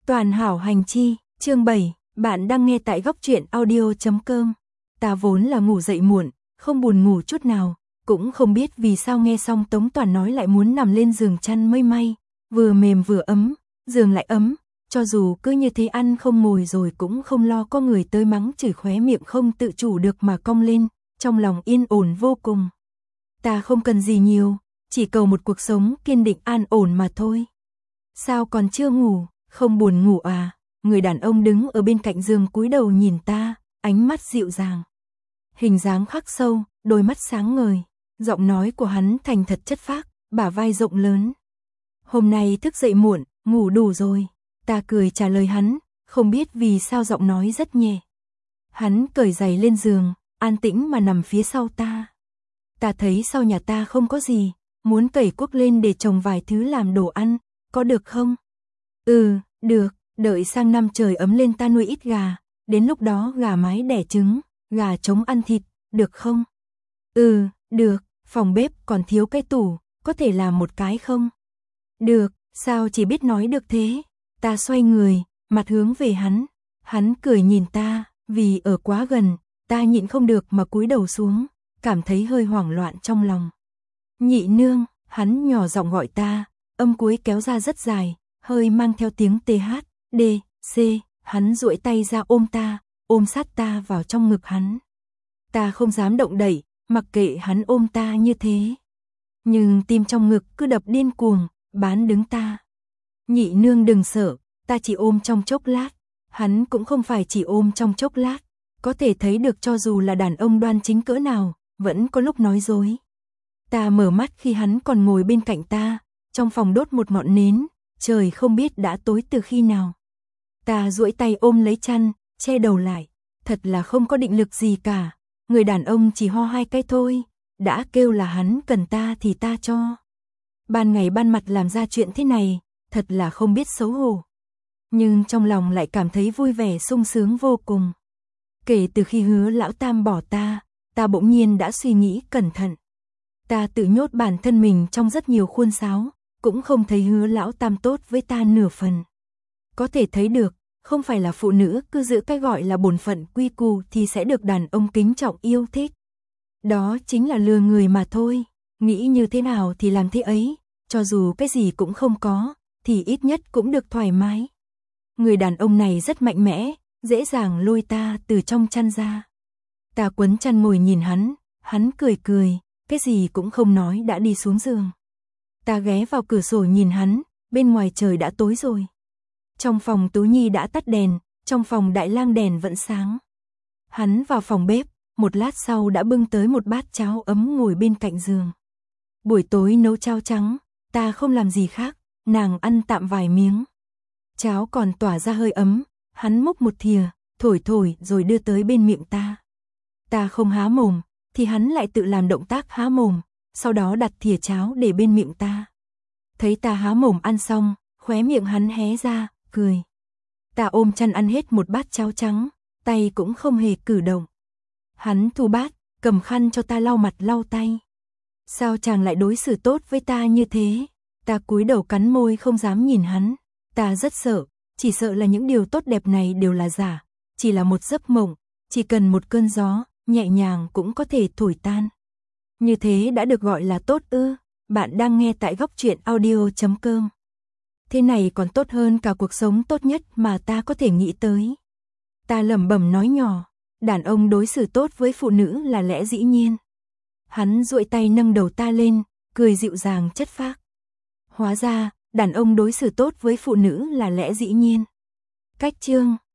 Toàn hảo hành chi, chương 7, bạn đang nghe tại góc truyện audio.com. Ta vốn là ngủ dậy muộn, không buồn ngủ chút nào, cũng không biết vì sao nghe xong Tống Toàn nói lại muốn nằm lên giường chăn mây may, vừa mềm vừa ấm, giường lại ấm, cho dù cứ như thế ăn không ngồi rồi cũng không lo có người tới mắng chửi, khóe miệng không tự chủ được mà cong lên, trong lòng yên ổn vô cùng. Ta không cần gì nhiều, chỉ cầu một cuộc sống kiên định an ổn mà thôi. Sao còn chưa ngủ, không buồn ngủ à? Người đàn ông đứng ở bên cạnh giường cúi đầu nhìn ta, ánh mắt dịu dàng. Hình dáng khắc sâu, đôi mắt sáng ngời, giọng nói của hắn thành thật chất phác, bả vai rộng lớn. Hôm nay thức dậy muộn, ngủ đủ rồi. Ta cười trả lời hắn, không biết vì sao giọng nói rất nhẹ. Hắn cởi giày lên giường, an tĩnh mà nằm phía sau ta. Ta thấy sau nhà ta không có gì, muốn cày cuốc lên để trồng vài thứ làm đồ ăn, có được không? Ừ, được, đợi sang năm trời ấm lên ta nuôi ít gà, đến lúc đó gà mái đẻ trứng, gà trống ăn thịt, được không? Ừ, được, phòng bếp còn thiếu cái tủ, có thể làm một cái không? Được, sao chỉ biết nói được thế? Ta xoay người, mặt hướng về hắn, hắn cười nhìn ta, vì ở quá gần, ta nhịn không được mà cúi đầu xuống, cảm thấy hơi hoảng loạn trong lòng. Nhị nương, hắn nhỏ giọng gọi ta, âm cuối kéo ra rất dài, hơi mang theo tiếng TH, D, C, hắn duỗi tay ra ôm ta, ôm sát ta vào trong ngực hắn. Ta không dám động đậy, mặc kệ hắn ôm ta như thế. Nhưng tim trong ngực cứ đập điên cuồng, bán đứng ta. Nhị nương đừng sợ, ta chỉ ôm trong chốc lát. Hắn cũng không phải chỉ ôm trong chốc lát, có thể thấy được cho dù là đàn ông đoan chính cỡ nào, vẫn có lúc nói dối. Ta mở mắt khi hắn còn ngồi bên cạnh ta, trong phòng đốt một ngọn nến, trời không biết đã tối từ khi nào. Ta duỗi tay ôm lấy chăn, che đầu lại, thật là không có định lực gì cả, người đàn ông chỉ ho hai cái thôi, đã kêu là hắn cần ta thì ta cho. Ban ngày ban mặt làm ra chuyện thế này, thật là không biết xấu hổ. Nhưng trong lòng lại cảm thấy vui vẻ sung sướng vô cùng. Kể từ khi Hứa lão tam bỏ ta, ta bỗng nhiên đã suy nghĩ cẩn thận. Ta tự nhốt bản thân mình trong rất nhiều khuôn sáo, cũng không thấy Hứa lão tam tốt với ta nửa phần. Có thể thấy được, không phải là phụ nữ cứ giữ cái gọi là bổn phận quy củ thì sẽ được đàn ông kính trọng yêu thích. Đó chính là lừa người mà thôi, nghĩ như thế nào thì làm thế ấy, cho dù cái gì cũng không có, thì ít nhất cũng được thoải mái. Người đàn ông này rất mạnh mẽ, dễ dàng lôi ta từ trong chăn ra. Ta quấn chăn ngồi nhìn hắn cười cười, cái gì cũng không nói đã đi xuống giường. Ta ghé vào cửa sổ nhìn hắn, bên ngoài trời đã tối rồi. Trong phòng Tú Nhi đã tắt đèn, trong phòng Đại Lang đèn vẫn sáng. Hắn vào phòng bếp, một lát sau đã bưng tới một bát cháo ấm ngồi bên cạnh giường. Buổi tối nấu cháo trắng, ta không làm gì khác, nàng ăn tạm vài miếng. Cháo còn tỏa ra hơi ấm, hắn múc một thìa, thổi thổi rồi đưa tới bên miệng ta. Ta không há mồm, thì hắn lại tự làm động tác há mồm, sau đó đặt thìa cháo để bên miệng ta. Thấy ta há mồm ăn xong, khóe miệng hắn hé ra, cười. Ta ôm chăn ăn hết một bát cháo trắng, tay cũng không hề cử động. Hắn thu bát, cầm khăn cho ta lau mặt lau tay. Sao chàng lại đối xử tốt với ta như thế? Ta cúi đầu cắn môi không dám nhìn hắn. Ta rất sợ, chỉ sợ là những điều tốt đẹp này đều là giả, chỉ là một giấc mộng, chỉ cần một cơn gió, nhẹ nhàng cũng có thể thổi tan. Như thế đã được gọi là tốt ư? Bạn đang nghe tại góc truyện audio.com. Thế này còn tốt hơn cả cuộc sống tốt nhất mà ta có thể nghĩ tới. Ta lẩm bẩm nói nhỏ, đàn ông đối xử tốt với phụ nữ là lẽ dĩ nhiên. Hắn duỗi tay nâng đầu ta lên, cười dịu dàng chất phác. Hóa ra, đàn ông đối xử tốt với phụ nữ là lẽ dĩ nhiên. Cách chương